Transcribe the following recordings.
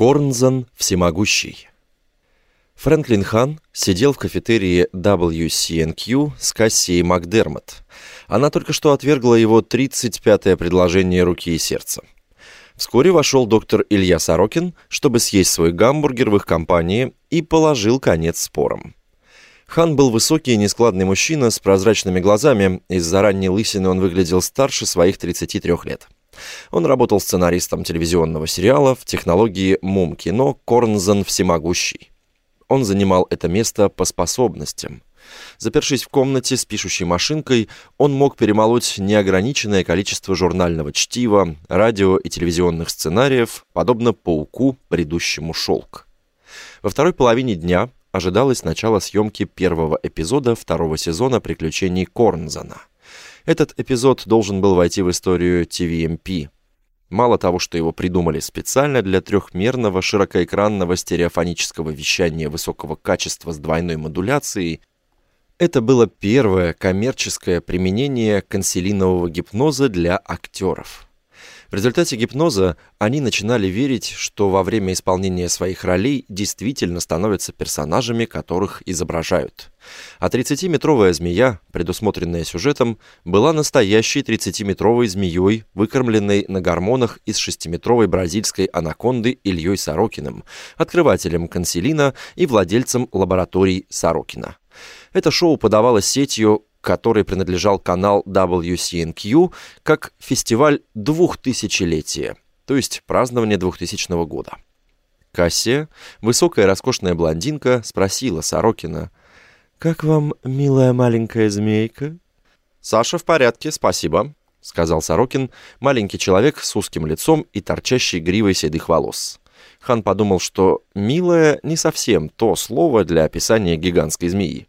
Корнзон всемогущий. Фрэнклин Хан сидел в кафетерии WCNQ с Кассией Макдермот. Она только что отвергла его 35-е предложение руки и сердца. Вскоре вошел доктор Илья Сорокин, чтобы съесть свой гамбургер в их компании, и положил конец спорам. Хан был высокий и нескладный мужчина с прозрачными глазами. Из-за ранней лысины он выглядел старше своих 33 лет. Он работал сценаристом телевизионного сериала в технологии МУМ-кино «Корнзон всемогущий». Он занимал это место по способностям. Запершись в комнате с пишущей машинкой, он мог перемолоть неограниченное количество журнального чтива, радио и телевизионных сценариев, подобно пауку, бредущему шелк. Во второй половине дня ожидалось начало съемки первого эпизода второго сезона «Приключений Корнзона». Этот эпизод должен был войти в историю TVMP. Мало того, что его придумали специально для трехмерного широкоэкранного стереофонического вещания высокого качества с двойной модуляцией, это было первое коммерческое применение консилинового гипноза для актеров. В результате гипноза они начинали верить, что во время исполнения своих ролей действительно становятся персонажами, которых изображают. А 30-метровая змея, предусмотренная сюжетом, была настоящей 30-метровой змеей, выкормленной на гормонах из 6-метровой бразильской анаконды Ильей Сорокиным, открывателем консилина и владельцем лабораторий Сорокина. Это шоу подавалось сетью, которой принадлежал канал WCNQ, как фестиваль 2000-летия, то есть празднование 2000 года. Кассия, высокая роскошная блондинка, спросила Сорокина: «Как вам, милая маленькая змейка?» «Саша в порядке, спасибо», — сказал Сорокин, маленький человек с узким лицом и торчащей гривой седых волос. Хан подумал, что «милая» не совсем то слово для описания гигантской змеи.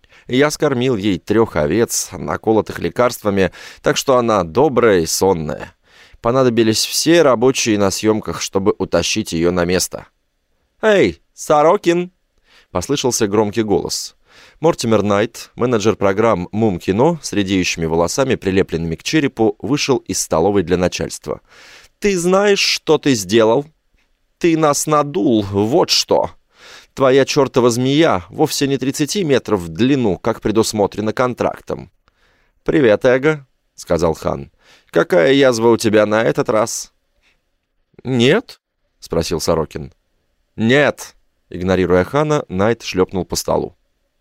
Я скормил ей 3 овец, наколотых лекарствами, так что она добрая и сонная. Понадобились все рабочие на съемках, чтобы утащить ее на место. «Эй, Сорокин!» — послышался громкий голос. Мортимер Найт, менеджер программ МУМ-кино с редеющими волосами, прилепленными к черепу, вышел из столовой для начальства. «Ты знаешь, что ты сделал? Ты нас надул, вот что!» Твоя чертова змея вовсе не 30 метров в длину, как предусмотрено контрактом. «Привет, Эго», — сказал Хан. «Какая язва у тебя на этот раз?» «Нет?» — спросил Сорокин. «Нет», — игнорируя Хана, Найт шлепнул по столу.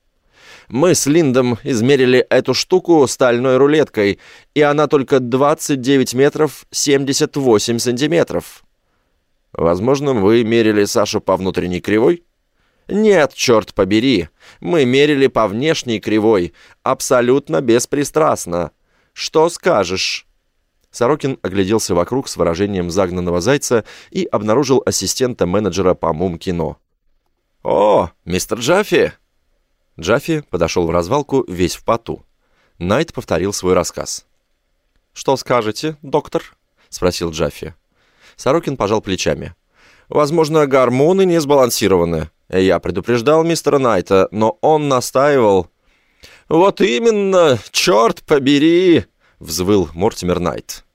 «Мы с Линдом измерили эту штуку стальной рулеткой, и она только 29 метров 78 сантиметров». «Возможно, вы мерили Сашу по внутренней кривой?» «Нет, черт побери, мы мерили по внешней кривой, абсолютно беспристрастно. Что скажешь?» Сорокин огляделся вокруг с выражением загнанного зайца и обнаружил ассистента менеджера по МУМ-кино. «О, мистер Джаффи!» Джаффи подошел в развалку весь в поту. Найт повторил свой рассказ. «Что скажете, доктор?» — спросил Джаффи. Сорокин пожал плечами. «Возможно, гормоны не сбалансированы. Я предупреждал мистера Найта, но он настаивал». «Вот именно, черт побери!» — взвыл Мортимер Найт.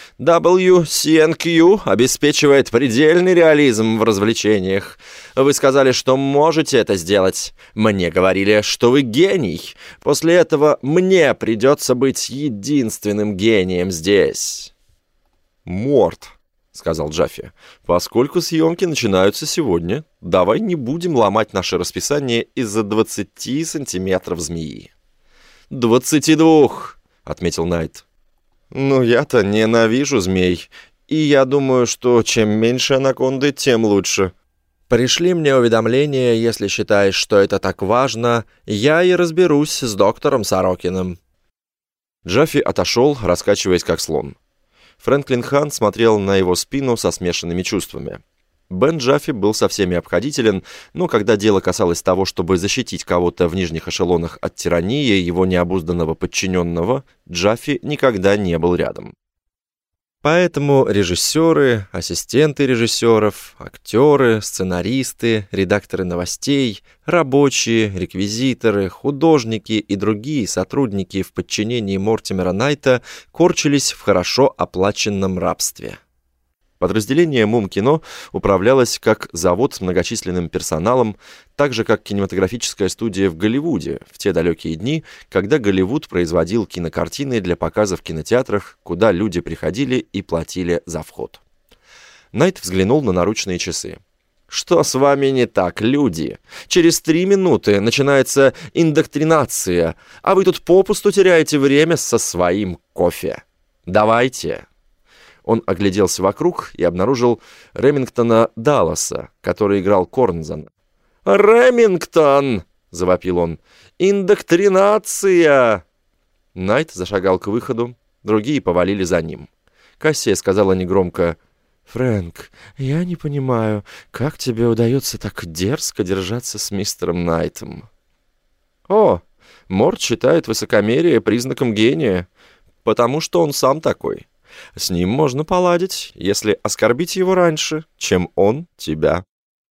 WCNQ обеспечивает предельный реализм в развлечениях. Вы сказали, что можете это сделать. Мне говорили, что вы гений. После этого мне придется быть единственным гением здесь. «Морт», — сказал Джаффи, — «поскольку съемки начинаются сегодня, давай не будем ломать наше расписание из-за 20 сантиметров змеи». 22, — отметил Найт. «Ну, я-то ненавижу змей, и я думаю, что чем меньше анаконды, тем лучше. Пришли мне уведомления, если считаешь, что это так важно, я и разберусь с доктором Сорокиным». Джаффи отошел, раскачиваясь как слон. Фрэнклин Хан смотрел на его спину со смешанными чувствами. Бен Джаффи был со всеми обходителен, но когда дело касалось того, чтобы защитить кого-то в нижних эшелонах от тирании его необузданного подчиненного, Джаффи никогда не был рядом. Поэтому режиссеры, ассистенты режиссеров, актеры, сценаристы, редакторы новостей, рабочие, реквизиторы, художники и другие сотрудники в подчинении Мортимера Найта корчились в хорошо оплаченном рабстве. Подразделение МУМ-кино управлялось как завод с многочисленным персоналом, так же как кинематографическая студия в Голливуде в те далекие дни, когда Голливуд производил кинокартины для показа в кинотеатрах, куда люди приходили и платили за вход. Найт взглянул на наручные часы. «Что с вами не так, люди? Через 3 минуты начинается индоктринация, а вы тут попусту теряете время со своим кофе. Давайте!» Он огляделся вокруг и обнаружил Ремингтона Далласа, который играл Корнзана. «Ремингтон!» — завопил он. «Индоктринация!» Найт зашагал к выходу, другие повалили за ним. Кассия сказала негромко: «Фрэнк, я не понимаю, как тебе удается так дерзко держаться с мистером Найтом?» «О, Морд считает высокомерие признаком гения, потому что он сам такой. С ним можно поладить, если оскорбить его раньше, чем он тебя».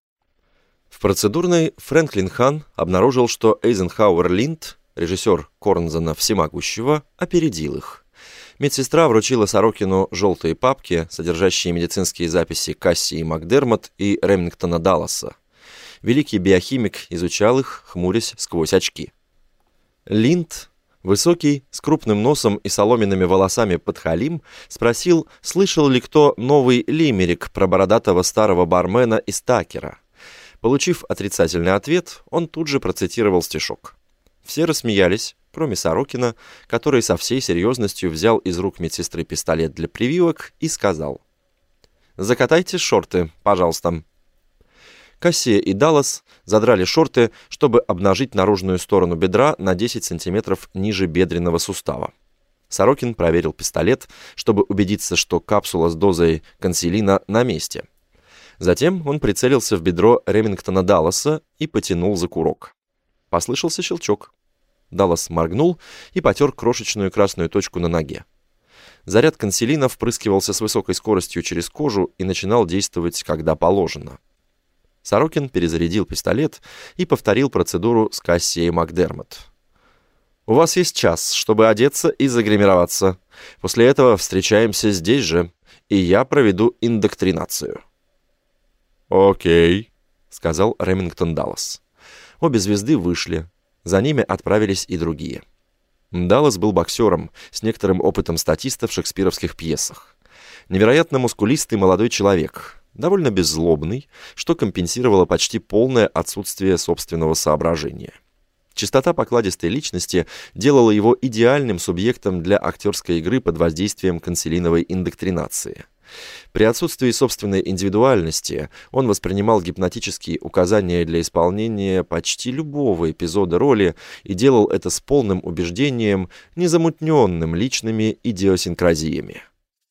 В процедурной Фрэнклин Хан обнаружил, что Эйзенхауэр Линд, режиссер Корнзана Всемогущего, опередил их. Медсестра вручила Сорокину желтые папки, содержащие медицинские записи Кассии Макдермот и Ремингтона Далласа. Великий биохимик изучал их, хмурясь сквозь очки. Линд, высокий, с крупным носом и соломенными волосами подхалим, спросил, слышал ли кто новый лимерик про бородатого старого бармена из Такера. Получив отрицательный ответ, он тут же процитировал стишок. Все рассмеялись, кроме Сорокина, который со всей серьезностью взял из рук медсестры пистолет для прививок и сказал: «Закатайте шорты, пожалуйста». Кассия и Даллас задрали шорты, чтобы обнажить наружную сторону бедра на 10 сантиметров ниже бедренного сустава. Сорокин проверил пистолет, чтобы убедиться, что капсула с дозой консилина на месте. Затем он прицелился в бедро Ремингтона Далласа и потянул за курок. Послышался щелчок. Даллас моргнул и потер крошечную красную точку на ноге. Заряд консилина впрыскивался с высокой скоростью через кожу и начинал действовать, когда положено. Сорокин перезарядил пистолет и повторил процедуру с Кассией Макдермот. «У вас есть час, чтобы одеться и загримироваться. После этого встречаемся здесь же, и я проведу индоктринацию». «Окей», — сказал Ремингтон Даллас. Обе звезды вышли. За ними отправились и другие. Даллас был боксером с некоторым опытом статиста в шекспировских пьесах. Невероятно мускулистый молодой человек, довольно беззлобный, что компенсировало почти полное отсутствие собственного соображения. Чистота покладистой личности делала его идеальным субъектом для актерской игры под воздействием консилиновой индоктринации. При отсутствии собственной индивидуальности он воспринимал гипнотические указания для исполнения почти любого эпизода роли и делал это с полным убеждением, незамутненным личными идиосинкразиями.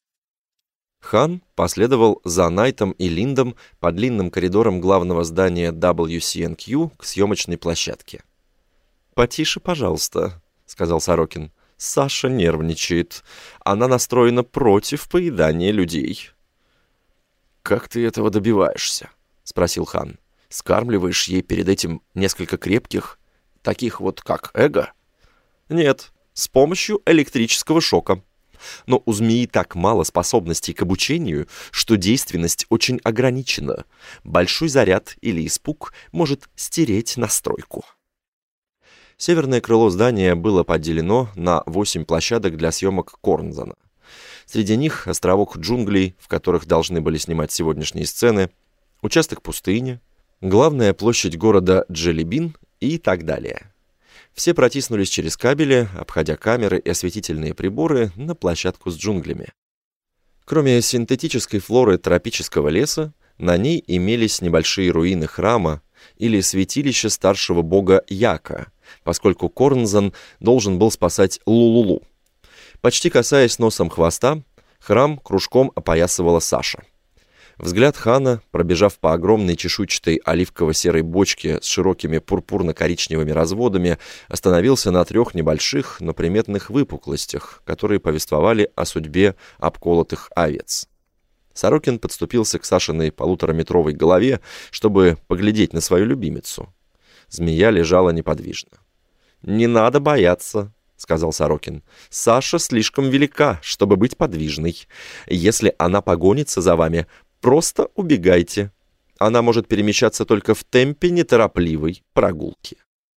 Хан последовал за Найтом и Линдом по длинным коридорам главного здания WCNQ к съемочной площадке. «Потише, пожалуйста», — сказал Сорокин. «Саша нервничает. Она настроена против поедания людей». «Как ты этого добиваешься?» — спросил Хан. «Скармливаешь ей перед этим несколько крепких, таких вот как эго?» «Нет, с помощью электрического шока. Но у змеи так мало способностей к обучению, что действенность очень ограничена. Большой заряд или испуг может стереть настройку». Северное крыло здания было поделено на 8 площадок для съемок Корнзана. Среди них островок джунглей, в которых должны были снимать сегодняшние сцены, участок пустыни, главная площадь города Джеллибин и так далее. Все протиснулись через кабели, обходя камеры и осветительные приборы на площадку с джунглями. Кроме синтетической флоры тропического леса, на ней имелись небольшие руины храма или святилища старшего бога Яка, поскольку Корнзан должен был спасать Лулулу. Почти касаясь носом хвоста, храм кружком опоясывала Саша. Взгляд Хана, пробежав по огромной чешуйчатой оливково-серой бочке с широкими пурпурно-коричневыми разводами, остановился на 3 небольших, но приметных выпуклостях, которые повествовали о судьбе обколотых овец. Сорокин подступился к Сашиной 1,5-метровой голове, чтобы поглядеть на свою любимицу. Змея лежала неподвижно. «Не надо бояться», — сказал Сорокин. «Саша слишком велика, чтобы быть подвижной. Если она погонится за вами, просто убегайте. Она может перемещаться только в темпе неторопливой прогулки».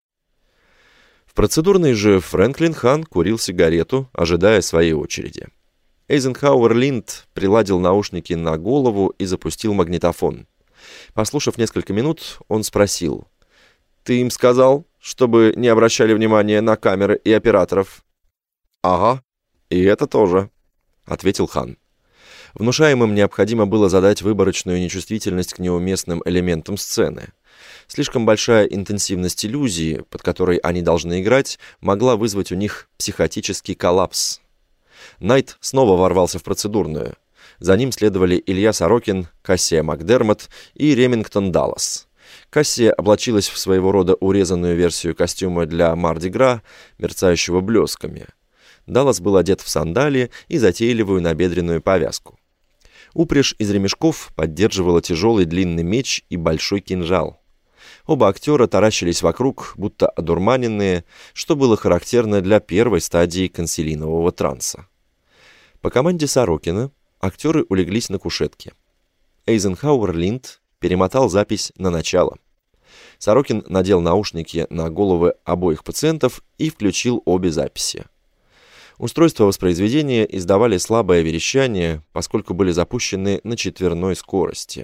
В процедурной же Фрэнклин Хан курил сигарету, ожидая своей очереди. Эйзенхауэр Линд приладил наушники на голову и запустил магнитофон. Послушав несколько минут, он спросил: «Ты им сказал, чтобы не обращали внимания на камеры и операторов?» «Ага, и это тоже», — ответил Хан. Внушаемым необходимо было задать выборочную нечувствительность к неуместным элементам сцены. Слишком большая интенсивность иллюзии, под которой они должны играть, могла вызвать у них психотический коллапс. Найт снова ворвался в процедурную. За ним следовали Илья Сорокин, Кассия Макдермот и Ремингтон Даллас. Кассия облачилась в своего рода урезанную версию костюма для Марди-Гра, мерцающего блесками. Даллас был одет в сандалии и затейливую набедренную повязку. Упряжь из ремешков поддерживала тяжелый длинный меч и большой кинжал. Оба актера таращились вокруг, будто одурманенные, что было характерно для первой стадии консилинового транса. По команде Сорокина актеры улеглись на кушетке. Эйзенхауэр Линд перемотал запись на начало. Сорокин надел наушники на головы обоих пациентов и включил обе записи. Устройства воспроизведения издавали слабое верещание, поскольку были запущены на четверной скорости.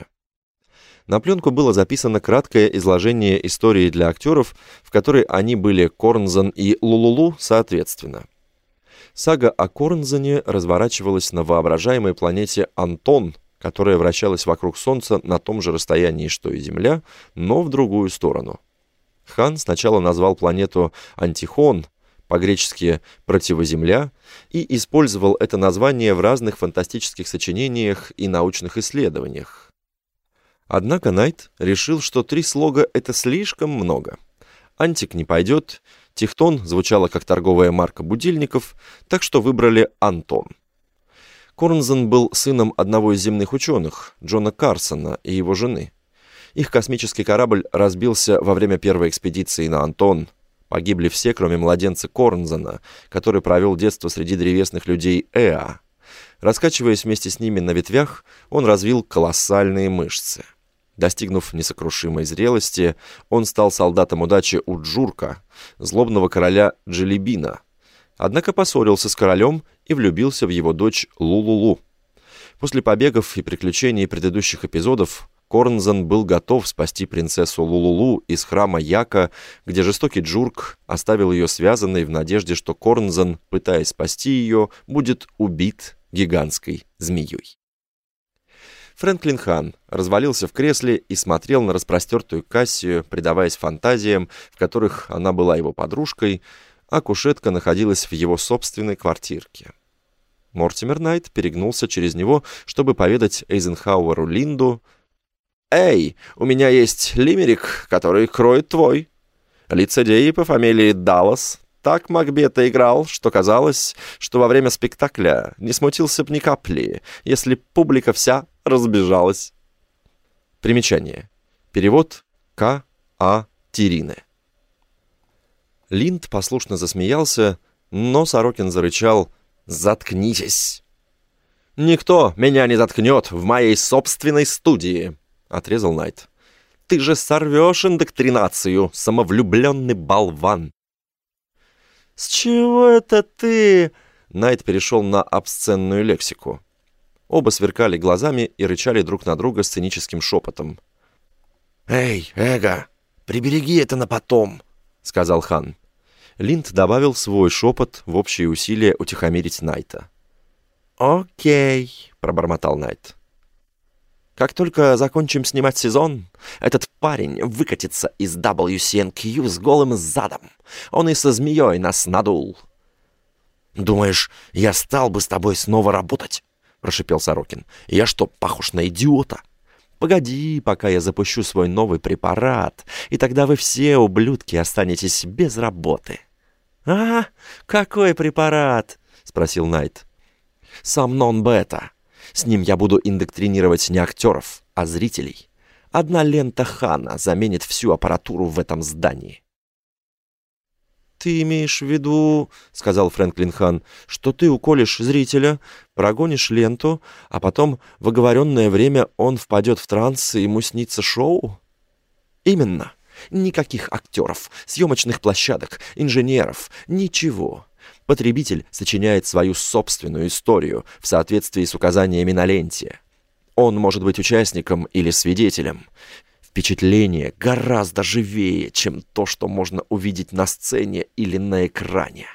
На пленку было записано краткое изложение истории для актеров, в которой они были Корнзон и Лулулу соответственно. Сага о Корнзоне разворачивалась на воображаемой планете Антон, которая вращалась вокруг Солнца на том же расстоянии, что и Земля, но в другую сторону. Хан сначала назвал планету Антихон, по-гречески «противоземля», и использовал это название в разных фантастических сочинениях и научных исследованиях. Однако Найт решил, что 3 слога — это слишком много. Антик не пойдет, Тихтон звучала как торговая марка будильников, так что выбрали Антон. Корнзон был сыном одного из земных ученых, Джона Карсона, и его жены. Их космический корабль разбился во время первой экспедиции на Антон. Погибли все, кроме младенца Корнзона, который провел детство среди древесных людей Эа. Раскачиваясь вместе с ними на ветвях, он развил колоссальные мышцы. Достигнув несокрушимой зрелости, он стал солдатом удачи у Джурка, злобного короля Джилибина. Однако поссорился с королем и влюбился в его дочь Лулулу. После побегов и приключений предыдущих эпизодов Корнзон был готов спасти принцессу Лулулу из храма Яка, где жестокий Джурк оставил ее связанной в надежде, что Корнзон, пытаясь спасти ее, будет убит гигантской змеей. Фрэнклин Хан развалился в кресле и смотрел на распростертую Кассию, предаваясь фантазиям, в которых она была его подружкой, а кушетка находилась в его собственной квартирке. Мортимер Найт перегнулся через него, чтобы поведать Эйзенхауэру Линду: «Эй, у меня есть лимерик, который кроет твой. Лицедей по фамилии Даллас так Макбета играл, что казалось, что во время спектакля не смутился б ни капли, если публика вся разбежалась». Примечание. Перевод К.А. Терины. Линд послушно засмеялся, но Сорокин зарычал: «Заткнитесь!» «Никто меня не заткнет в моей собственной студии!» — отрезал Найт. «Ты же сорвешь индоктринацию, самовлюбленный болван!» «С чего это ты?» Найт перешел на обсценную лексику. Оба сверкали глазами и рычали друг на друга сценическим шепотом. «Эй, Эго, прибереги это на потом», — сказал Хан. Линд добавил свой шепот в общие усилия утихомирить Найта. «Окей», — пробормотал Найт. «Как только закончим снимать сезон, этот парень выкатится из WCNQ с голым задом. Он и со змеей нас надул». «Думаешь, я стал бы с тобой снова работать?» — прошипел Сорокин. «Я что, похож на идиота? Погоди, пока я запущу свой новый препарат, и тогда вы все, ублюдки, останетесь без работы». «А, какой препарат?» — спросил Найт. «Сомнон-бета. С ним я буду индоктринировать не актеров, а зрителей. Одна лента Хана заменит всю аппаратуру в этом здании». «Ты имеешь в виду, — сказал Фрэнклин Хан, — что ты уколешь зрителя, прогонишь ленту, а потом в оговоренное время он впадет в транс, и ему снится шоу?» «Именно. Никаких актеров, съемочных площадок, инженеров, ничего. Потребитель сочиняет свою собственную историю в соответствии с указаниями на ленте. Он может быть участником или свидетелем. Впечатление гораздо живее, чем то, что можно увидеть на сцене или на экране».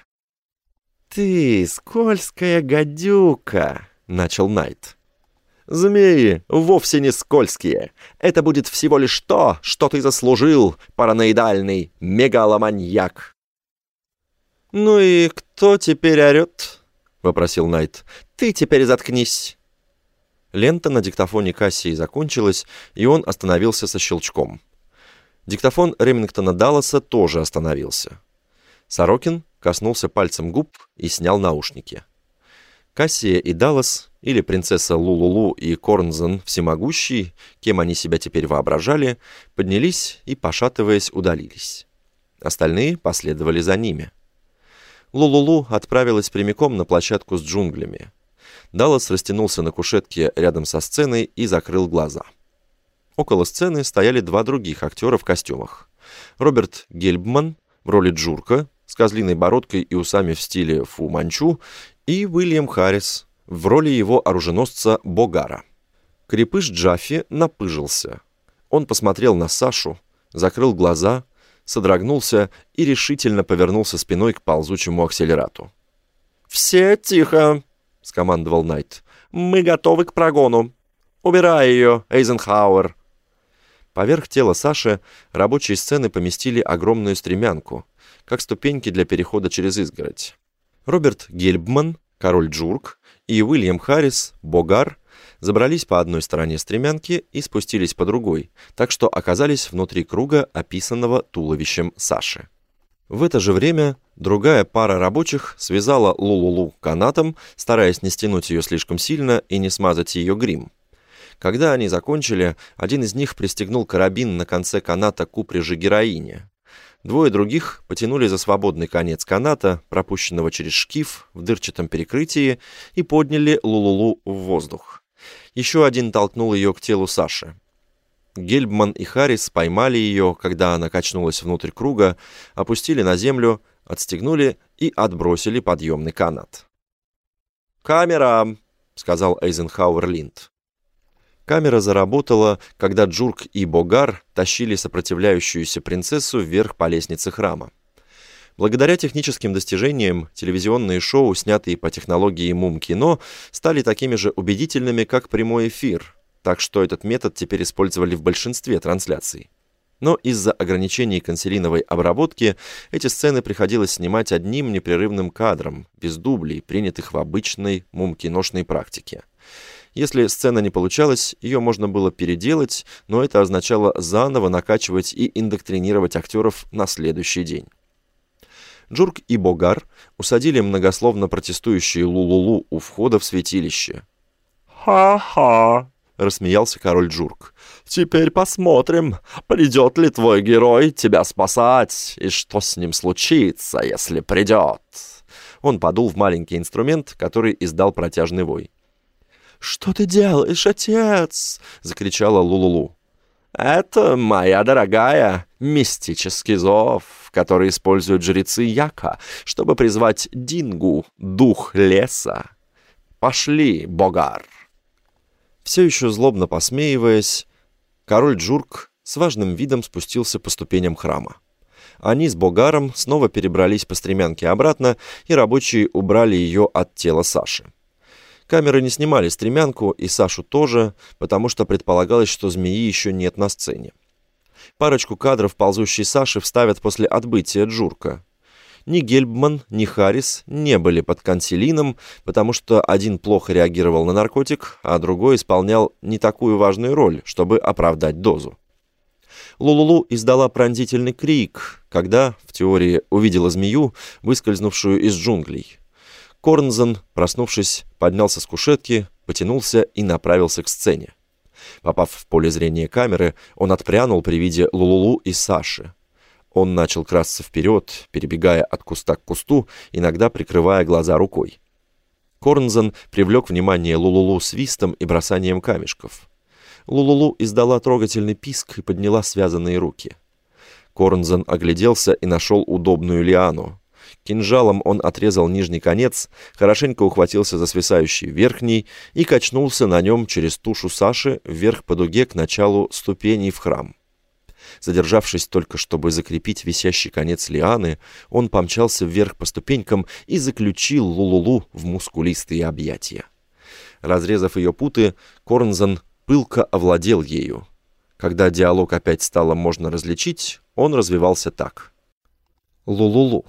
«Ты скользкая гадюка», — начал Найт. «Змеи вовсе не скользкие. Это будет всего лишь то, что ты заслужил, параноидальный мегаломаньяк». «Ну и кто теперь орет?» — вопросил Найт. «Ты теперь заткнись». Лента на диктофоне Кассии закончилась, и он остановился со щелчком. Диктофон Ремингтона Далласа тоже остановился. Сорокин коснулся пальцем губ и снял наушники. Кассия и Даллас, или принцесса Лулулу и Корнзен Всемогущий, кем они себя теперь воображали, поднялись и, пошатываясь, удалились. Остальные последовали за ними. Лулулу отправилась прямиком на площадку с джунглями. Даллас растянулся на кушетке рядом со сценой и закрыл глаза. Около сцены стояли два других актера в костюмах. Роберт Гельбман в роли Джурка с козлиной бородкой и усами в стиле Фу Манчу и Уильям Харрис в роли его оруженосца Богара. Крепыш Джаффи напыжился. Он посмотрел на Сашу, закрыл глаза, содрогнулся и решительно повернулся спиной к ползучему акселерату. «Все тихо!» — скомандовал Найт. «Мы готовы к прогону. Убирай ее, Эйзенхауэр!» Поверх тела Саши рабочие сцены поместили огромную стремянку, как ступеньки для перехода через изгородь. Роберт Гельбман, король Джурк, и Уильям Харрис, Богар, забрались по одной стороне стремянки и спустились по другой, так что оказались внутри круга, описанного туловищем Саши. В это же время другая пара рабочих связала Лулулу канатом, стараясь не стянуть ее слишком сильно и не смазать ее грим. Когда они закончили, один из них пристегнул карабин на конце каната к упряжи героине. Двое других потянули за свободный конец каната, пропущенного через шкив в дырчатом перекрытии, и подняли Лулулу в воздух. Еще один толкнул ее к телу Саши. Гельбман и Харрис поймали ее, когда она качнулась внутрь круга, опустили на землю, отстегнули и отбросили подъемный канат. «Камера!» — сказал Эйзенхауэр Линд. Камера заработала, когда Джурк и Богар тащили сопротивляющуюся принцессу вверх по лестнице храма. Благодаря техническим достижениям, телевизионные шоу, снятые по технологии Мум-кино, стали такими же убедительными, как прямой эфир, так что этот метод теперь использовали в большинстве трансляций. Но из-за ограничений канцелиновой обработки эти сцены приходилось снимать одним непрерывным кадром, без дублей, принятых в обычной мум-киношной практике. Если сцена не получалась, ее можно было переделать, но это означало заново накачивать и индоктринировать актеров на следующий день. Джурк и Богар усадили многословно протестующие Лулулу у входа в святилище. «Ха-ха!» — рассмеялся король Джурк. «Теперь посмотрим, придет ли твой герой тебя спасать, и что с ним случится, если придет». Он подул в маленький инструмент, который издал протяжный вой. «Что ты делаешь, отец?» — закричала Лулулу. «Это, моя дорогая, мистический зов, который используют жрецы Яка, чтобы призвать Дингу, дух леса. Пошли, Богар!» Все еще злобно посмеиваясь, король Джурк с важным видом спустился по ступеням храма. Они с Богаром снова перебрались по стремянке обратно, и рабочие убрали ее от тела Саши. Камеры не снимали стремянку, и Сашу тоже, потому что предполагалось, что змеи еще нет на сцене. Парочку кадров ползущей Саши вставят после отбытия Джурка. Ни Гельбман, ни Харрис не были под канцелином, потому что один плохо реагировал на наркотик, а другой исполнял не такую важную роль, чтобы оправдать дозу. Лулулу издала пронзительный крик, когда, в теории, увидела змею, выскользнувшую из джунглей. Корнзен, проснувшись, поднялся с кушетки, потянулся и направился к сцене. Попав в поле зрения камеры, он отпрянул при виде Лулулу и Саши. Он начал красться вперед, перебегая от куста к кусту, иногда прикрывая глаза рукой. Корнзон привлек внимание Лулулу свистом и бросанием камешков. Лулулу издала трогательный писк и подняла связанные руки. Корнзон огляделся и нашел удобную лиану. Кинжалом он отрезал нижний конец, хорошенько ухватился за свисающий верхний и качнулся на нем через тушу Саши вверх по дуге к началу ступеней в храм. Задержавшись только, чтобы закрепить висящий конец лианы, он помчался вверх по ступенькам и заключил Лулулу в мускулистые объятия. Разрезав ее путы, Корнзон пылко овладел ею. Когда диалог опять стало можно различить, он развивался так. Лулулу.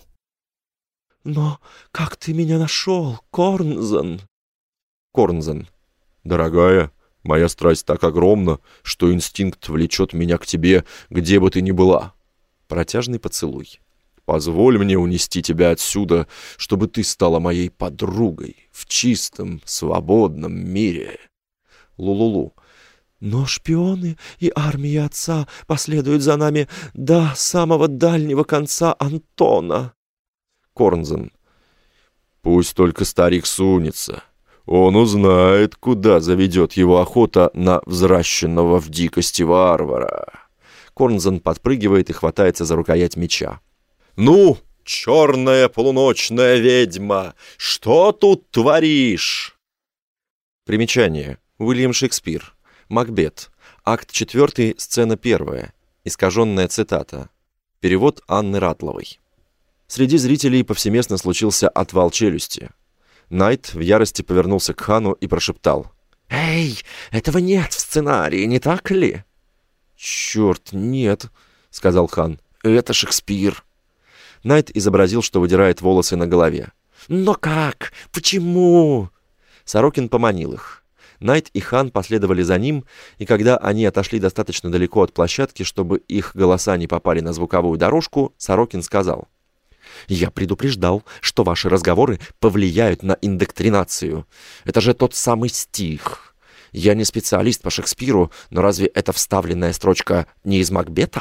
«Но как ты меня нашел, Корнзон?» Корнзон. «Дорогая, моя страсть так огромна, что инстинкт влечет меня к тебе, где бы ты ни была». Протяжный поцелуй. «Позволь мне унести тебя отсюда, чтобы ты стала моей подругой в чистом, свободном мире». Лулулу. «Но шпионы и армия отца последуют за нами до самого дальнего конца Антона». Корнзон. «Пусть только старик сунется. Он узнает, куда заведет его охота на взращенного в дикости варвара». Корнзон подпрыгивает и хватается за рукоять меча. «Ну, черная полуночная ведьма, что тут творишь?» Примечание. Уильям Шекспир. Макбет. Акт 4, сцена 1. Искаженная цитата. Перевод Анны Ратловой. Среди зрителей повсеместно случился отвал челюсти. Найт в ярости повернулся к хану и прошептал. «Эй, этого нет в сценарии, не так ли?» «Черт, нет», — сказал хан. «Это Шекспир». Найт изобразил, что выдирает волосы на голове. «Но как? Почему?» Сорокин поманил их. Найт и хан последовали за ним, и когда они отошли достаточно далеко от площадки, чтобы их голоса не попали на звуковую дорожку, Сорокин сказал. «Я предупреждал, что ваши разговоры повлияют на индоктринацию. Это же тот самый стих. Я не специалист по Шекспиру, но разве эта вставленная строчка не из Макбета?»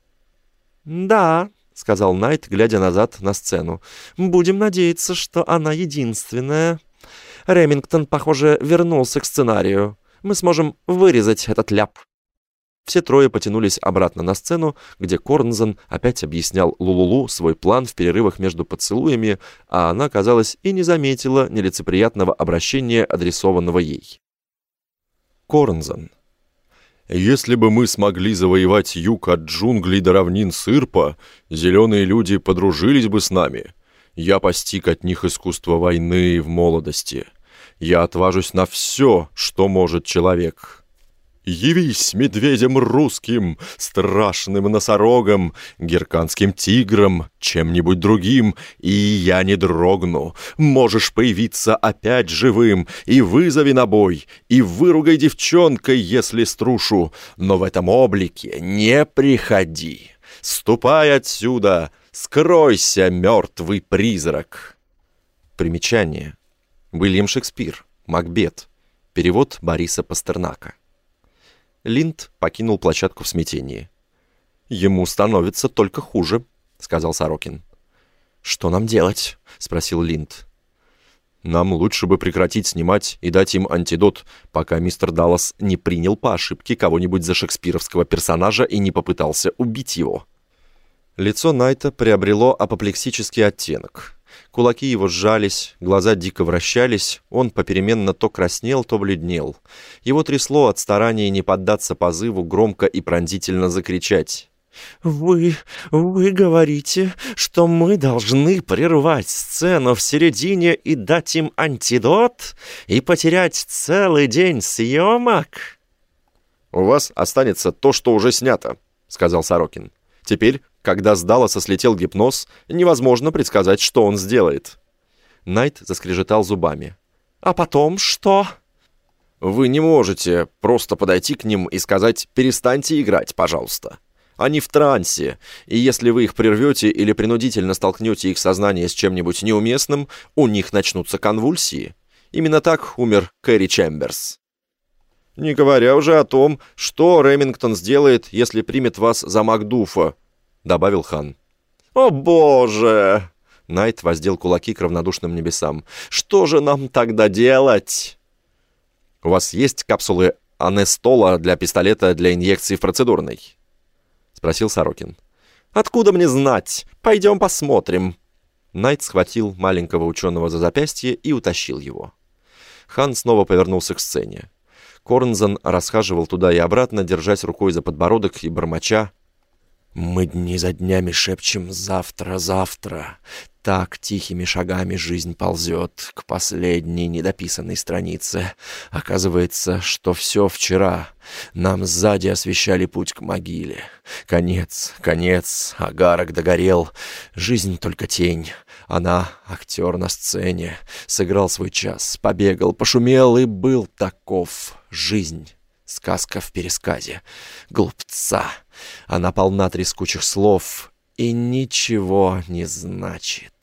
«Да», — сказал Найт, глядя назад на сцену. «Будем надеяться, что она единственная. Ремингтон, похоже, вернулся к сценарию. Мы сможем вырезать этот ляп». Все трое потянулись обратно на сцену, где Корнзон опять объяснял Лулулу свой план в перерывах между поцелуями, а она, казалось, и не заметила нелицеприятного обращения, адресованного ей. Корнзон. «Если бы мы смогли завоевать юг от джунглей до равнин Сырпа, зеленые люди подружились бы с нами. Я постиг от них искусство войны в молодости. Я отважусь на все, что может человек. Явись медведем русским, страшным носорогом, герканским тигром, чем-нибудь другим, и я не дрогну. Можешь появиться опять живым, и вызови на бой, и выругай девчонкой, если струшу, но в этом облике не приходи. Ступай отсюда, скройся, мертвый призрак». Примечание. Уильям Шекспир. Макбет. Перевод Бориса Пастернака. Линд покинул площадку в смятении. «Ему становится только хуже», — сказал Сорокин. «Что нам делать?» — спросил Линд. «Нам лучше бы прекратить снимать и дать им антидот, пока мистер Даллас не принял по ошибке кого-нибудь за шекспировского персонажа и не попытался убить его». Лицо Найта приобрело апоплексический оттенок. Кулаки его сжались, глаза дико вращались, он попеременно то краснел, то бледнел. Его трясло от старания не поддаться позыву громко и пронзительно закричать. Вы говорите, что мы должны прервать сцену в середине и дать им антидот? И потерять целый день съемок?» «У вас останется то, что уже снято», — сказал Сорокин. «Теперь, когда с Далласа слетел гипноз, невозможно предсказать, что он сделает». Найт заскрежетал зубами. «А потом что?» «Вы не можете просто подойти к ним и сказать «перестаньте играть, пожалуйста». Они в трансе, и если вы их прервете или принудительно столкнете их сознание с чем-нибудь неуместным, у них начнутся конвульсии. Именно так умер Кэрри Чемберс. Не говоря уже о том, что Ремингтон сделает, если примет вас за Макдуфа. — добавил хан. «О боже!» Найт воздел кулаки к равнодушным небесам. «Что же нам тогда делать?» «У вас есть капсулы анестола для пистолета для инъекции в процедурной?» — спросил Сорокин. «Откуда мне знать? Пойдем посмотрим». Найт схватил маленького ученого за запястье и утащил его. Хан снова повернулся к сцене. Корнзан расхаживал туда и обратно, держась рукой за подбородок и бормоча. «Мы дни за днями шепчем «завтра, завтра». Так тихими шагами жизнь ползет к последней недописанной странице. Оказывается, что все вчера. Нам сзади освещали путь к могиле. Конец, конец, агарок догорел. Жизнь только тень. Она, актер на сцене, сыграл свой час, побегал, пошумел и был таков. Жизнь. Сказка в пересказе. Глупца. Она полна трескучих слов и ничего не значит.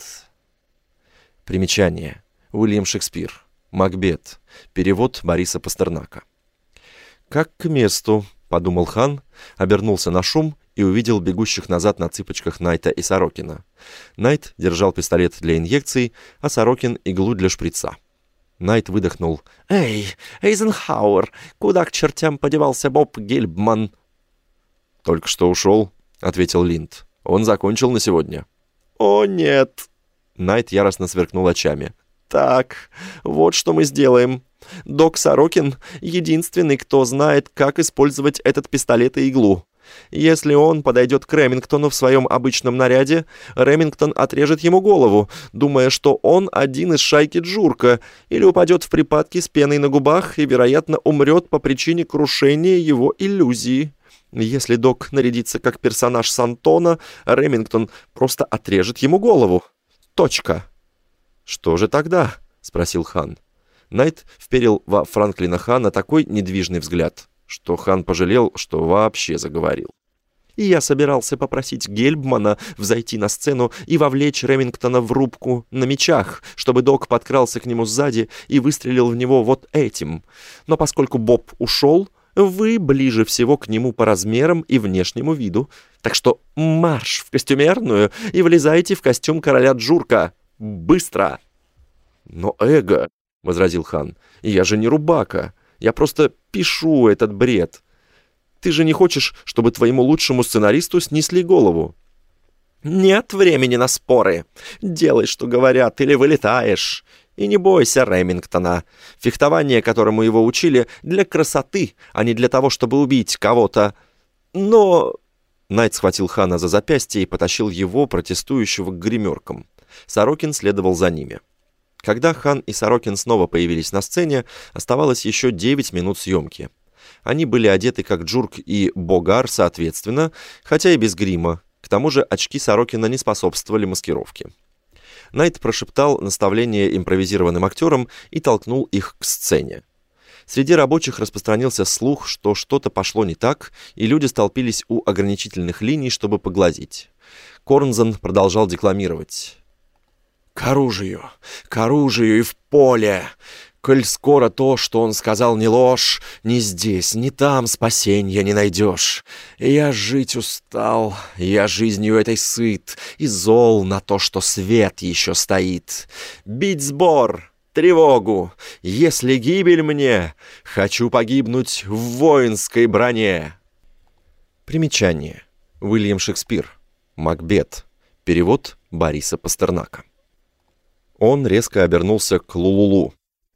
Примечание. Уильям Шекспир. Макбет. Перевод Бориса Пастернака. «Как к месту», — подумал хан, обернулся на шум и увидел бегущих назад на цыпочках Найта и Сорокина. Найт держал пистолет для инъекций, а Сорокин — иглу для шприца. Найт выдохнул. «Эй, Эйзенхауэр, куда к чертям подевался Боб Гельбман?» «Только что ушел», — ответил Линд. «Он закончил на сегодня». «О, нет!» Найт яростно сверкнул очами. «Так, вот что мы сделаем. Док Сорокин — единственный, кто знает, как использовать этот пистолет и иглу. Если он подойдет к Ремингтону в своем обычном наряде, Ремингтон отрежет ему голову, думая, что он один из шайки Джурка, или упадет в припадке с пеной на губах и, вероятно, умрет по причине крушения его иллюзии. Если док нарядится как персонаж Сантона, Ремингтон просто отрежет ему голову. Точка». «Что же тогда?» — спросил хан. Найт вперил во Франклина Хана такой недвижный взгляд, что хан пожалел, что вообще заговорил. «И я собирался попросить Гельбмана взойти на сцену и вовлечь Ремингтона в рубку на мечах, чтобы док подкрался к нему сзади и выстрелил в него вот этим. Но поскольку Боб ушел, вы ближе всего к нему по размерам и внешнему виду. Так что марш в костюмерную и влезайте в костюм короля Джурка. Быстро!» «Но эго», — возразил хан, — «я же не рубака. Я просто пишу этот бред. Ты же не хочешь, чтобы твоему лучшему сценаристу снесли голову?» «Нет времени на споры. Делай, что говорят, или вылетаешь. И не бойся Ремингтона. Фехтование, которому его учили, для красоты, а не для того, чтобы убить кого-то. Но...» Найт схватил хана за запястье и потащил его, протестующего, к гримеркам. Сорокин следовал за ними. Когда хан и Сорокин снова появились на сцене, оставалось еще 9 минут съемки. Они были одеты как Джурк и Богар соответственно, хотя и без грима. К тому же очки Сорокина не способствовали маскировке. Найт прошептал наставление импровизированным актерам и толкнул их к сцене. Среди рабочих распространился слух, что что-то пошло не так, и люди столпились у ограничительных линий, чтобы поглазеть. Корнзан продолжал декламировать. к оружию и в поле! Коль скоро то, что он сказал, не ложь, ни здесь, ни там спасенья не найдешь. Я жить устал, я жизнью этой сыт, и зол на то, что свет еще стоит. Бить сбор, тревогу, если гибель мне, хочу погибнуть в воинской броне. Примечание. Уильям Шекспир. Макбет. Перевод Бориса Пастернака. Он резко обернулся к Лулулу.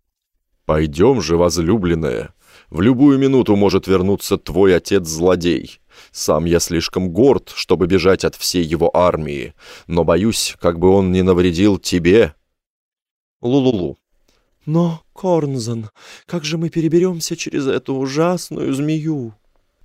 «Пойдем же, возлюбленная. В любую минуту может вернуться твой отец-злодей. Сам я слишком горд, чтобы бежать от всей его армии, но боюсь, как бы он не навредил тебе». Лулулу. «Но, Корнзан, как же мы переберемся через эту ужасную змею?»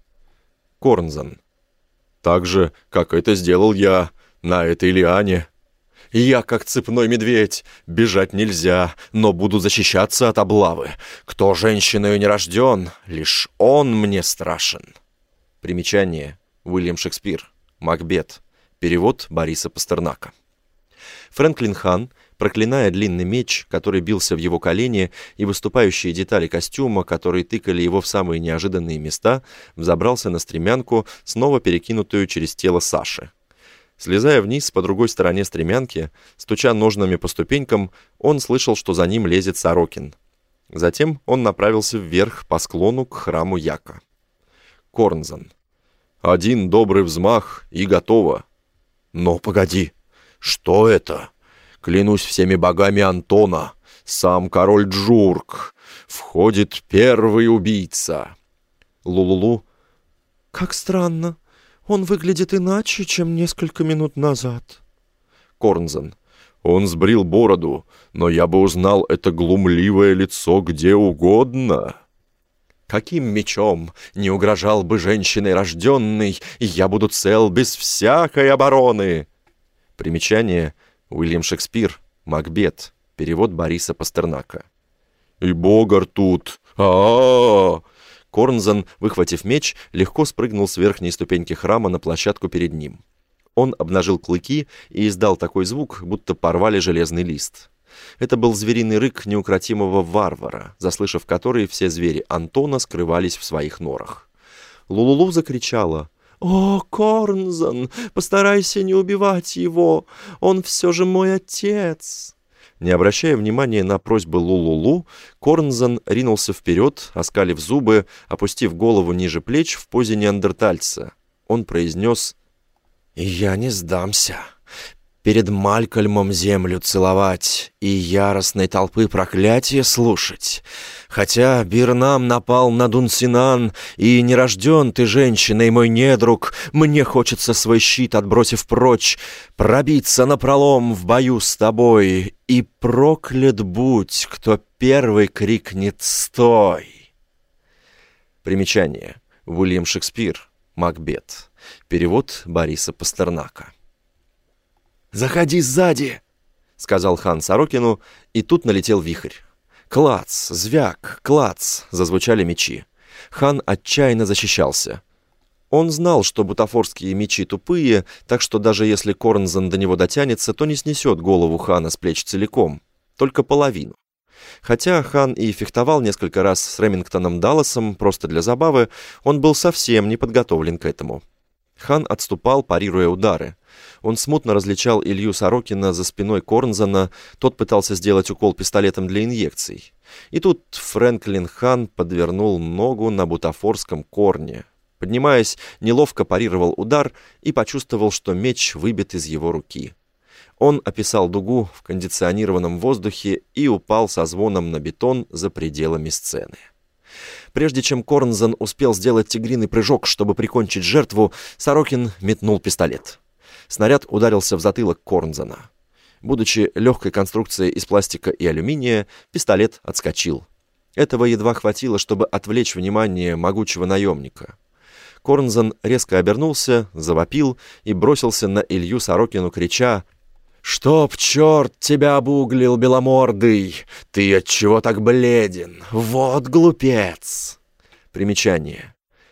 Корнзан. «Так же, как это сделал я на этой лиане. Я, как цепной медведь, бежать нельзя, но буду защищаться от облавы. Кто женщиною не рожден, лишь он мне страшен». Примечание. Уильям Шекспир. Макбет. Перевод Бориса Пастернака. Фрэнклин Хан, проклиная длинный меч, который бился в его колени, и выступающие детали костюма, которые тыкали его в самые неожиданные места, взобрался на стремянку, снова перекинутую через тело Саши. Слезая вниз по другой стороне стремянки, стуча ножнами по ступенькам, он слышал, что за ним лезет Сорокин. Затем он направился вверх по склону к храму Яка. Корнзан. «Один добрый взмах, и готово». «Но погоди, что это? Клянусь всеми богами Антона, сам король Джурк. Входит первый убийца». Лулулу. «Как странно. Он выглядит иначе, чем несколько минут назад». Корнзан. «Он сбрил бороду, но я бы узнал это глумливое лицо где угодно». «Каким мечом не угрожал бы женщиной рожденной, я буду цел без всякой обороны». Примечание. Уильям Шекспир. Макбет. Перевод Бориса Пастернака. «И Богарт тут! А-а-а!» Корнзан, выхватив меч, легко спрыгнул с верхней ступеньки храма на площадку перед ним. Он обнажил клыки и издал такой звук, будто порвали железный лист. Это был звериный рык неукротимого варвара, заслышав который все звери Антона скрывались в своих норах. Лулулу закричала: «О, Корнзан, постарайся не убивать его, он все же мой отец!» Не обращая внимания на просьбы Лулулу, Корнзан ринулся вперед, оскалив зубы, опустив голову ниже плеч в позе неандертальца. Он произнес: «Я не сдамся. Перед Малькольмом землю целовать и яростной толпы проклятия слушать. Хотя Бирнам напал на Дунсинан, и не рожден ты женщиной, мой недруг, мне хочется свой щит, отбросив прочь, пробиться напролом в бою с тобой, и проклят будь, кто первый крикнет «Стой!». Примечание. Уильям Шекспир. Макбет. Перевод Бориса Пастернака. «Заходи сзади!» — сказал хан Сорокину, и тут налетел вихрь. Клац, звяк, клац, зазвучали мечи. Хан отчаянно защищался. Он знал, что бутафорские мечи тупые, так что даже если Корнзан до него дотянется, то не снесет голову хана с плеч целиком, только половину. Хотя хан и фехтовал несколько раз с Ремингтоном Далласом просто для забавы, он был совсем не подготовлен к этому. Хан отступал, парируя удары. Он смутно различал Илью Сорокина за спиной Корнзана, тот пытался сделать укол пистолетом для инъекций. И тут Фрэнклин Хан подвернул ногу на бутафорском корне. Поднимаясь, неловко парировал удар и почувствовал, что меч выбит из его руки. Он описал дугу в кондиционированном воздухе и упал со звоном на бетон за пределами сцены. Прежде чем Корнзан успел сделать тигриный прыжок, чтобы прикончить жертву, Сорокин метнул пистолет. Снаряд ударился в затылок Корнзана. Будучи легкой конструкцией из пластика и алюминия, пистолет отскочил. Этого едва хватило, чтобы отвлечь внимание могучего наемника. Корнзан резко обернулся, завопил и бросился на Илью Сорокину, крича: «Чтоб черт тебя обуглил, беломордый! Ты отчего так бледен? Вот глупец!» Примечание.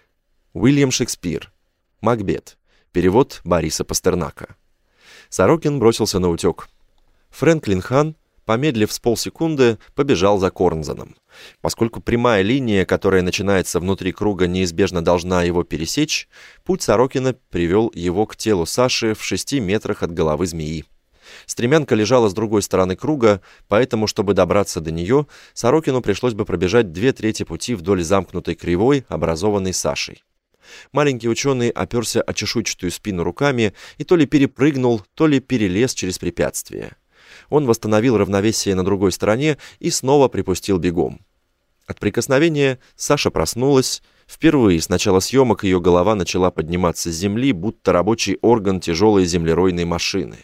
Уильям Шекспир. Макбет. Перевод Бориса Пастернака. Сорокин бросился на утек. Фрэнклин Хан, помедлив с полсекунды, побежал за Корнзаном. Поскольку прямая линия, которая начинается внутри круга, неизбежно должна его пересечь, путь Сорокина привел его к телу Саши в 6 метрах от головы змеи. Стремянка лежала с другой стороны круга, поэтому, чтобы добраться до нее, Сорокину пришлось бы пробежать 2/3 пути вдоль замкнутой кривой, образованной Сашей. Маленький ученый оперся о чешуйчатую спину руками и то ли перепрыгнул, то ли перелез через препятствие. Он восстановил равновесие на другой стороне и снова припустил бегом. От прикосновения Саша проснулась. Впервые с начала съемок ее голова начала подниматься с земли, будто рабочий орган тяжелой землеройной машины.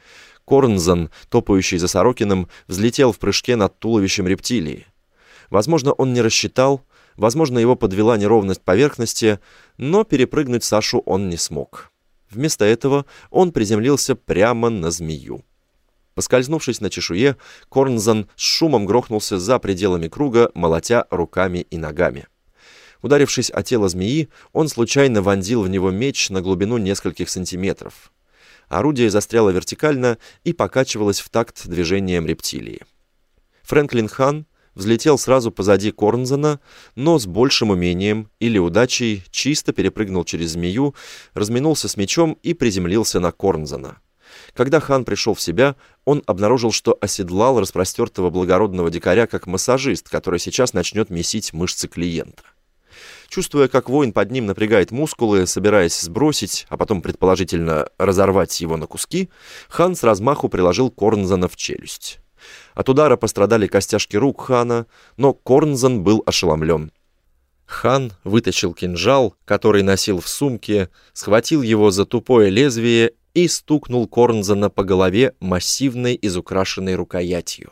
Корнзан, топающий за Сорокиным, взлетел в прыжке над туловищем рептилии. Возможно, он не рассчитал, возможно, его подвела неровность поверхности, но перепрыгнуть Сашу он не смог. Вместо этого он приземлился прямо на змею. Поскользнувшись на чешуе, Корнзан с шумом грохнулся за пределами круга, молотя руками и ногами. Ударившись о тело змеи, он случайно вонзил в него меч на глубину нескольких сантиметров. Орудие застряло вертикально и покачивалось в такт движением рептилии. Фрэнклин Хан, взлетел сразу позади Корнзена, но с большим умением или удачей чисто перепрыгнул через змею, разминулся с мечом и приземлился на Корнзена. Когда хан пришел в себя, он обнаружил, что оседлал распростертого благородного дикаря как массажист, который сейчас начнет месить мышцы клиента. Чувствуя, как воин под ним напрягает мускулы, собираясь сбросить, а потом, предположительно, разорвать его на куски, хан с размаху приложил Корнзена в челюсть. От удара пострадали костяшки рук хана, но Корнзен был ошеломлен. Хан вытащил кинжал, который носил в сумке, схватил его за тупое лезвие и стукнул Корнзена по голове массивной изукрашенной рукоятью.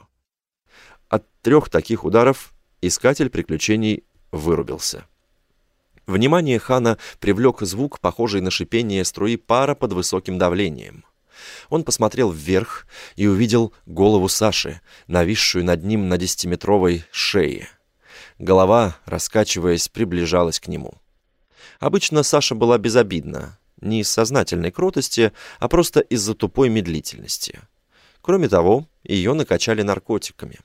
От 3 таких ударов искатель приключений вырубился. Внимание хана привлек звук, похожий на шипение струи пара под высоким давлением. Он посмотрел вверх и увидел голову Саши, нависшую над ним на 10-метровой шее. Голова, раскачиваясь, приближалась к нему. Обычно Саша была безобидна, не из сознательной кротости, а просто из-за тупой медлительности. Кроме того, ее накачали наркотиками.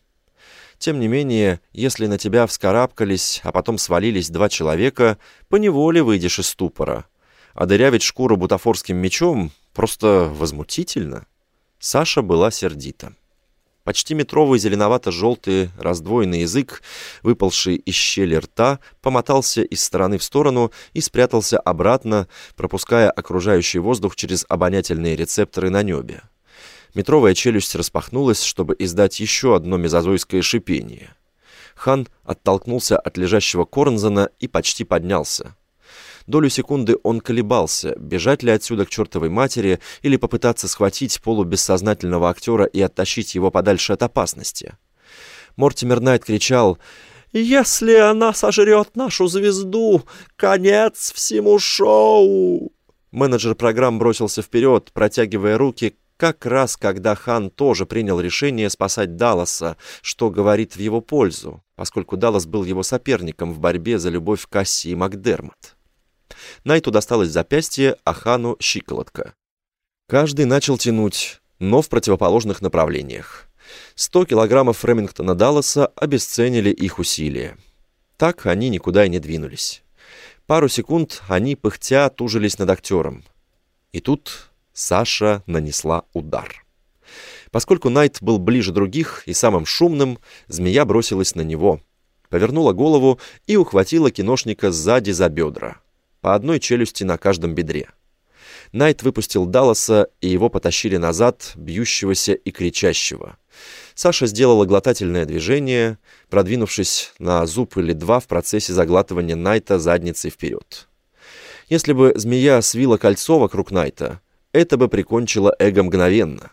Тем не менее, если на тебя вскарабкались, а потом свалились 2 человека, поневоле выйдешь из ступора. А дырявить шкуру бутафорским мечом просто возмутительно. Саша была сердита. Почти метровый зеленовато-желтый раздвоенный язык, выпалший из щели рта, помотался из стороны в сторону и спрятался обратно, пропуская окружающий воздух через обонятельные рецепторы на небе. Метровая челюсть распахнулась, чтобы издать еще одно мезозойское шипение. Хан оттолкнулся от лежащего Корнзена и почти поднялся. Долю секунды он колебался, бежать ли отсюда к чертовой матери или попытаться схватить полубессознательного актера и оттащить его подальше от опасности. Мортимер Найт кричал: «Если она сожрет нашу звезду, конец всему шоу!» Менеджер программ бросился вперед, протягивая руки, как раз когда хан тоже принял решение спасать Далласа, что говорит в его пользу, поскольку Даллас был его соперником в борьбе за любовь Кассии Макдермот. Найту досталось запястье, а хану — щиколотка. Каждый начал тянуть, но в противоположных направлениях. 100 килограммов Ремингтона Далласа обесценили их усилия. Так они никуда и не двинулись. Пару секунд они, пыхтя, тужились над актером. И тут Саша нанесла удар. Поскольку Найт был ближе других и самым шумным, змея бросилась на него, повернула голову и ухватила киношника сзади за бедра. По одной челюсти на каждом бедре. Найт выпустил Далласа, и его потащили назад, бьющегося и кричащего. Саша сделала глотательное движение, продвинувшись на зуб или 2 в процессе заглатывания Найта задницей вперед. Если бы змея свила кольцо вокруг Найта, это бы прикончило эго мгновенно.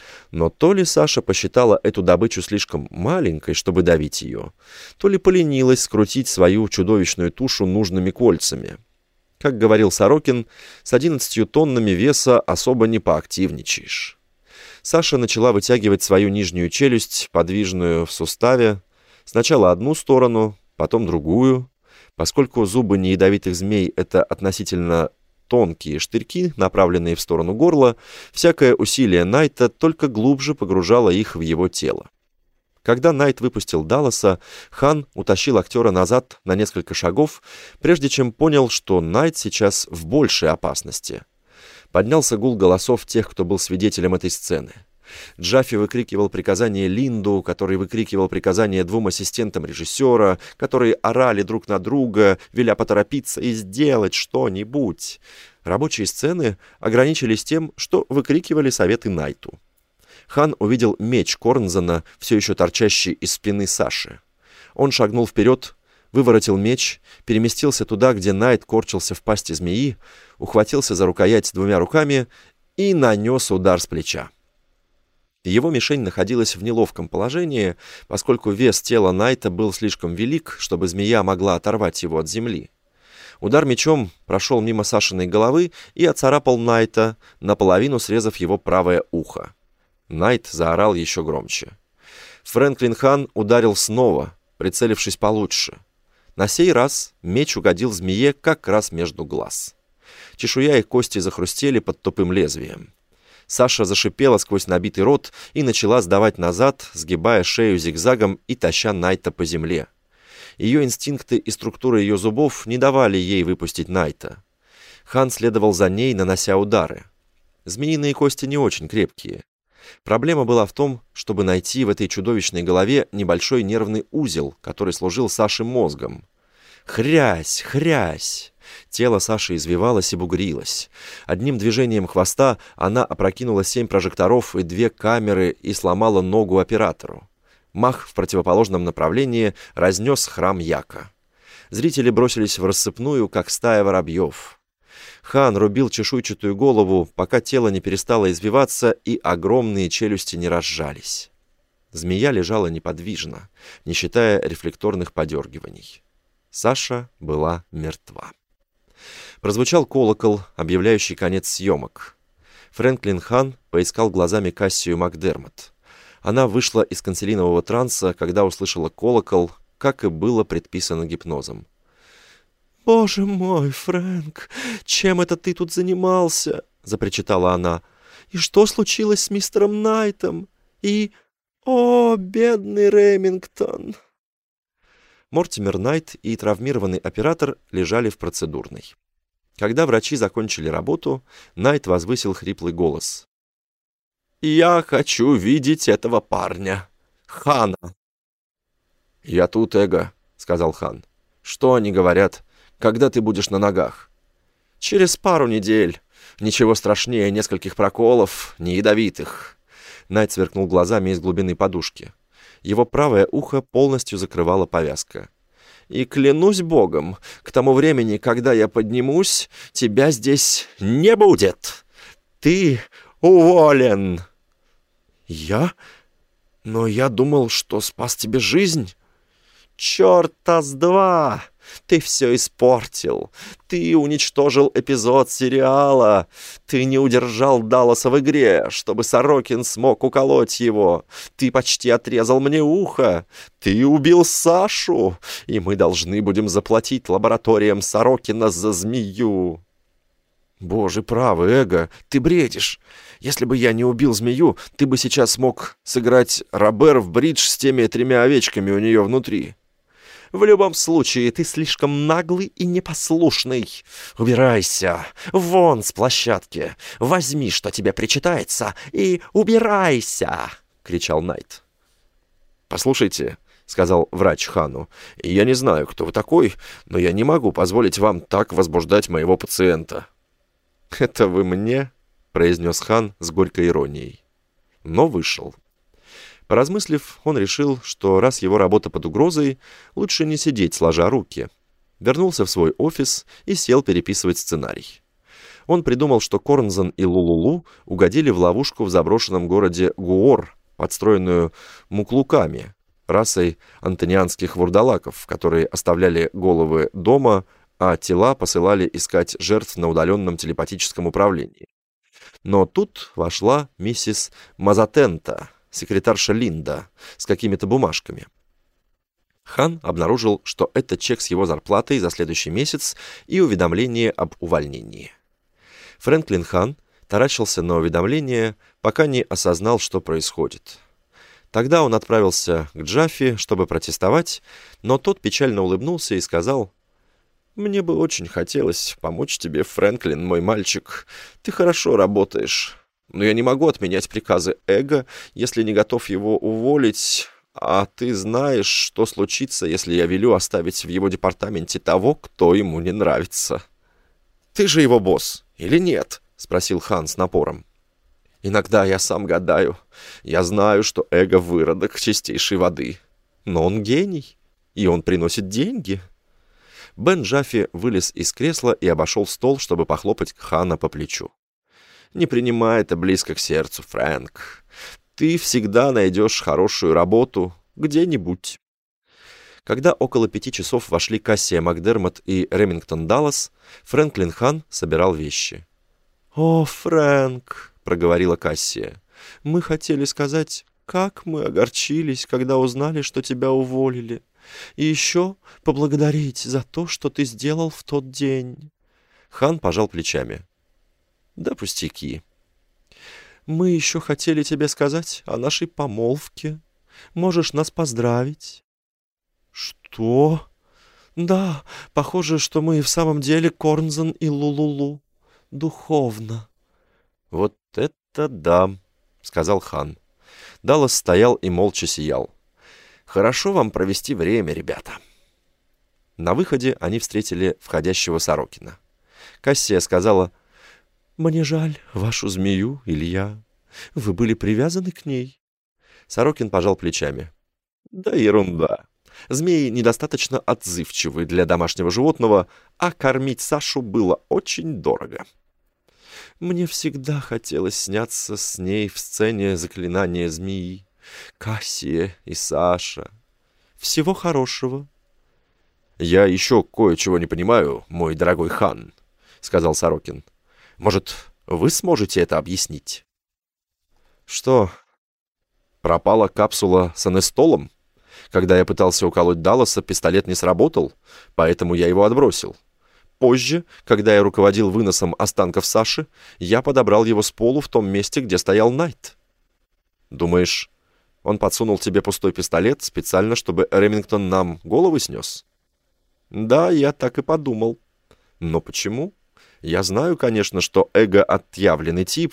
Но то ли Саша посчитала эту добычу слишком маленькой, чтобы давить ее, то ли поленилась скрутить свою чудовищную тушу нужными кольцами. Как говорил Сорокин, с 11 тоннами веса особо не поактивничаешь. Саша начала вытягивать свою нижнюю челюсть, подвижную в суставе, сначала одну сторону, потом другую. Поскольку зубы неядовитых змей — это относительно тонкие штырьки, направленные в сторону горла, всякое усилие Найта только глубже погружало их в его тело. Когда Найт выпустил Далласа, хан утащил актера назад на несколько шагов, прежде чем понял, что Найт сейчас в большей опасности. Поднялся гул голосов тех, кто был свидетелем этой сцены. Джаффи выкрикивал приказание Линду, который выкрикивал приказание 2 ассистентам режиссера, которые орали друг на друга, веля поторопиться и сделать что-нибудь. Рабочие сцены ограничились тем, что выкрикивали советы Найту. Хан увидел меч Корнзена, все еще торчащий из спины Саши. Он шагнул вперед, выворотил меч, переместился туда, где Найт корчился в пасти змеи, ухватился за рукоять 2 руками и нанес удар с плеча. Его мишень находилась в неловком положении, поскольку вес тела Найта был слишком велик, чтобы змея могла оторвать его от земли. Удар мечом прошел мимо Сашиной головы и оцарапал Найта, наполовину срезав его правое ухо. Найт заорал еще громче. Фрэнклин Хан ударил снова, прицелившись получше. На сей раз меч угодил змее как раз между глаз. Чешуя и кости захрустели под тупым лезвием. Саша зашипела сквозь набитый рот и начала сдавать назад, сгибая шею зигзагом и таща Найта по земле. Ее инстинкты и структура ее зубов не давали ей выпустить Найта. Хан следовал за ней, нанося удары. Змеиные кости не очень крепкие. Проблема была в том, чтобы найти в этой чудовищной голове небольшой нервный узел, который служил Саше мозгом. Хрясь, хрясь! Тело Саши извивалось и бугрилось. Одним движением хвоста она опрокинула 7 прожекторов и 2 камеры и сломала ногу оператору. Мах в противоположном направлении разнес храм Яка. Зрители бросились в рассыпную, как стая воробьев. Хан рубил чешуйчатую голову, пока тело не перестало извиваться и огромные челюсти не разжались. Змея лежала неподвижно, не считая рефлекторных подергиваний. Саша была мертва. Прозвучал колокол, объявляющий конец съемок. Фрэнклин Хан поискал глазами Кассию Макдермот. Она вышла из канцелинового транса, когда услышала колокол, как и было предписано гипнозом. «Боже мой, Фрэнк, чем это ты тут занимался?» — запричитала она. «И что случилось с мистером Найтом? И... О, бедный Ремингтон!» Мортимер Найт и травмированный оператор лежали в процедурной. Когда врачи закончили работу, Найт возвысил хриплый голос. «Я хочу видеть этого парня, Хана!» «Я тут, Эго», — сказал Хан. «Что они говорят? Когда ты будешь на ногах?» «Через пару недель. Ничего страшнее нескольких проколов, не ядовитых». Найт сверкнул глазами из глубины подушки. Его правое ухо полностью закрывала повязка. «И клянусь Богом, к тому времени, когда я поднимусь, тебя здесь не будет. Ты уволен!» «Я? Но я думал, что спас тебе жизнь». «Чёрта с два! Ты все испортил. Ты уничтожил эпизод сериала. Ты не удержал Далласа в игре, чтобы Сорокин смог уколоть его. Ты почти отрезал мне ухо. Ты убил Сашу. И мы должны будем заплатить лабораториям Сорокина за змею». «Боже правый, Эго, ты бредишь. Если бы я не убил змею, ты бы сейчас мог сыграть Робер в бридж с теми 3 овечками у нее внутри». «В любом случае, ты слишком наглый и непослушный. Убирайся! Вон с площадки! Возьми, что тебе причитается, и убирайся!» — кричал Найт. «Послушайте», — сказал врач Хану, — «я не знаю, кто вы такой, но я не могу позволить вам так возбуждать моего пациента». «Это вы мне?» — произнес Хан с горькой иронией. Но вышел. Поразмыслив, он решил, что раз его работа под угрозой, лучше не сидеть сложа руки. Вернулся в свой офис и сел переписывать сценарий. Он придумал, что Корнзон и Лулулу угодили в ловушку в заброшенном городе Гуор, подстроенную муклуками, расой антонианских вурдалаков, которые оставляли головы дома, а тела посылали искать жертв на удаленном телепатическом управлении. Но тут вошла миссис Мазатента, секретарша Линда, с какими-то бумажками. Хан обнаружил, что это чек с его зарплатой за следующий месяц и уведомление об увольнении. Фрэнклин Хан таращился на уведомление, пока не осознал, что происходит. Тогда он отправился к Джаффи, чтобы протестовать, но тот печально улыбнулся и сказал: «Мне бы очень хотелось помочь тебе, Фрэнклин, мой мальчик. Ты хорошо работаешь. Но я не могу отменять приказы Эго, если не готов его уволить. А ты знаешь, что случится, если я велю оставить в его департаменте того, кто ему не нравится». «Ты же его босс, или нет?» — спросил Хан с напором. «Иногда я сам гадаю. Я знаю, что Эго выродок чистейшей воды. Но он гений, и он приносит деньги». Бен Джаффи вылез из кресла и обошел стол, чтобы похлопать Хана по плечу. «Не принимай это близко к сердцу, Фрэнк. Ты всегда найдешь хорошую работу где-нибудь». Когда около 5 часов вошли Кассия Макдермот и Ремингтон Даллас, Фрэнклин Хан собирал вещи. «О, Фрэнк», — проговорила Кассия, — «мы хотели сказать, как мы огорчились, когда узнали, что тебя уволили. И еще поблагодарить за то, что ты сделал в тот день». Хан пожал плечами. «Да пустяки». Мы еще хотели тебе сказать о нашей помолвке. Можешь нас поздравить». «Что?» «Да, похоже, что мы и в самом деле Корнзон и Лулулу. Духовно». «Вот это да», — сказал хан. Даллас стоял и молча сиял. «Хорошо вам провести время, ребята». На выходе они встретили входящего Сорокина. Кассия сказала: «Мне жаль вашу змею, Илья. Вы были привязаны к ней». Сорокин пожал плечами. «Да ерунда. Змеи недостаточно отзывчивы для домашнего животного, а кормить Сашу было очень дорого. Мне всегда хотелось сняться с ней в сцене заклинания змеи. Кассия и Саша. Всего хорошего». «Я еще кое-чего не понимаю, мой дорогой хан», — сказал Сорокин. «Может, вы сможете это объяснить?» «Что, пропала капсула с анестолом? Когда я пытался уколоть Далласа, пистолет не сработал, поэтому я его отбросил. Позже, когда я руководил выносом останков Саши, я подобрал его с полу в том месте, где стоял Найт. Думаешь, он подсунул тебе пустой пистолет специально, чтобы Ремингтон нам головы снес?» «Да, я так и подумал. Но почему? Я знаю, конечно, что Эго отъявленный тип,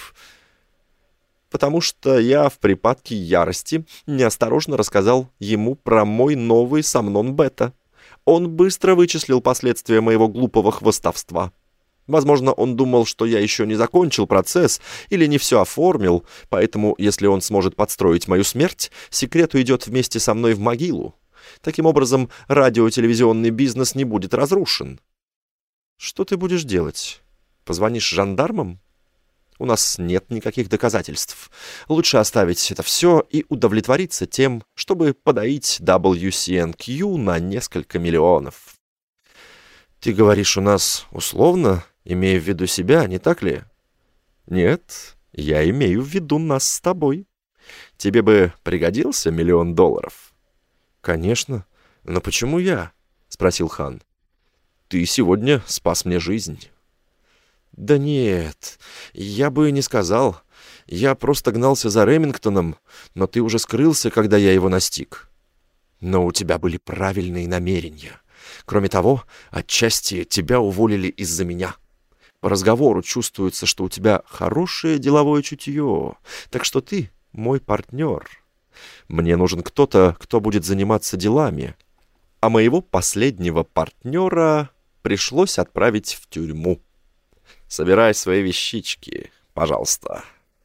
потому что я в припадке ярости неосторожно рассказал ему про мой новый сомнон бета. Он быстро вычислил последствия моего глупого хвастовства. Возможно, он думал, что я еще не закончил процесс или не все оформил, поэтому, если он сможет подстроить мою смерть, секрет уйдет вместе со мной в могилу. Таким образом, радио-телевизионный бизнес не будет разрушен». «Что ты будешь делать? Позвонишь жандармам? У нас нет никаких доказательств. Лучше оставить это все и удовлетвориться тем, чтобы подоить WCNQ на несколько миллионов». «Ты говоришь у нас условно, имея в виду себя, не так ли?» «Нет, я имею в виду нас с тобой. Тебе бы пригодился $1 миллион». «Конечно. Но почему я?» — спросил хан. «Ты сегодня спас мне жизнь». «Да нет, я бы не сказал. Я просто гнался за Ремингтоном, но ты уже скрылся, когда я его настиг. Но у тебя были правильные намерения. Кроме того, отчасти тебя уволили из-за меня. По разговору чувствуется, что у тебя хорошее деловое чутье, так что ты мой партнер. Мне нужен кто-то, кто будет заниматься делами, а моего последнего партнера пришлось отправить в тюрьму. Собирай свои вещички, пожалуйста».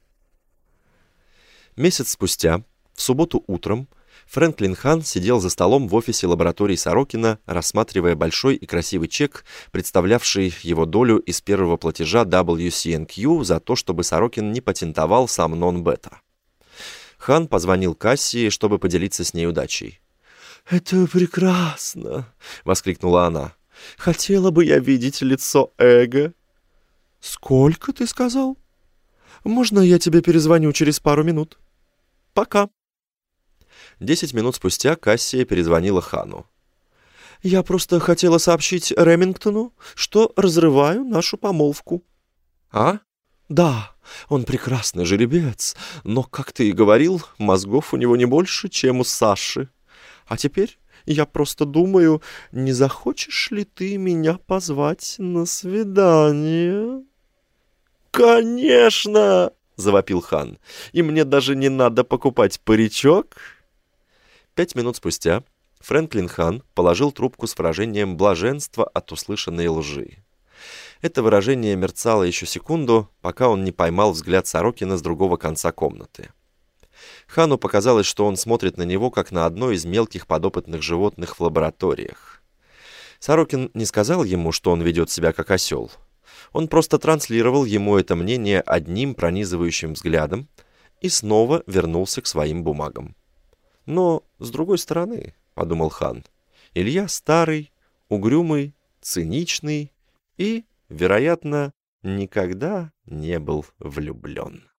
Месяц спустя, в субботу утром, Фрэнклин Хан сидел за столом в офисе лаборатории Сорокина, рассматривая большой и красивый чек, представлявший его долю из первого платежа WCNQ за то, чтобы Сорокин не патентовал сомнон бета. Хан позвонил Кассии, чтобы поделиться с ней удачей. «Это прекрасно!» — воскликнула она. «Хотела бы я видеть лицо Эго». «Сколько ты сказал? Можно я тебе перезвоню через пару минут? Пока». 10 минут спустя Кассия перезвонила Хану. «Я просто хотела сообщить Ремингтону, что разрываю нашу помолвку». «А? Да, он прекрасный жеребец, но, как ты и говорил, мозгов у него не больше, чем у Саши. А теперь я просто думаю, не захочешь ли ты меня позвать на свидание?» «Конечно!» — завопил хан. «И мне даже не надо покупать паричок». 5 минут спустя Фрэнклин Хан положил трубку с выражением блаженства от услышанной лжи. Это выражение мерцало еще секунду, пока он не поймал взгляд Сорокина с другого конца комнаты. Хану показалось, что он смотрит на него, как на одно из мелких подопытных животных в лабораториях. Сорокин не сказал ему, что он ведет себя как осел. Он просто транслировал ему это мнение одним пронизывающим взглядом и снова вернулся к своим бумагам. «Но, с другой стороны, — подумал хан, — Илья старый, угрюмый, циничный и, вероятно, никогда не был влюблен».